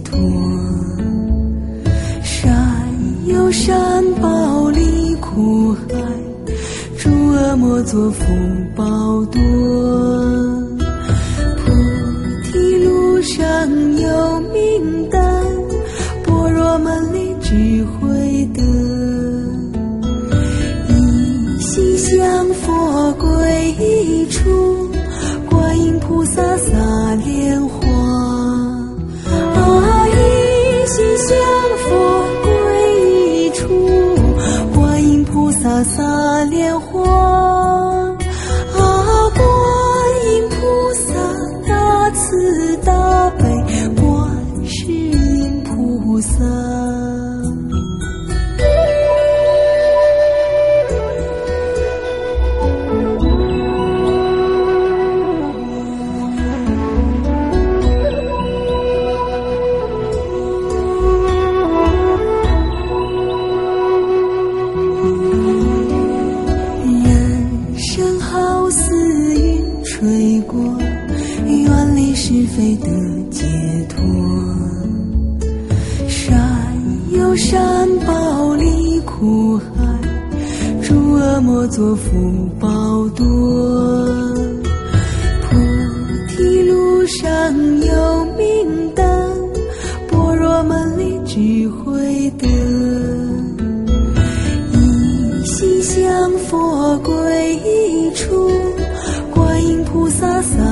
脱。山有山宝离苦海，诸恶莫作福报多。菩提路上有明灯，般若门里智慧德。一心向佛归一处，观音菩萨洒莲花。一心向佛归一处，观音菩萨洒莲花。观音菩萨大慈大悲，观世音菩萨。吹过远离是非的解脱。山有山宝离苦海，诸恶莫作福报多。菩提路上有明灯，般若门里智慧德。一心向佛归一处，观音菩萨洒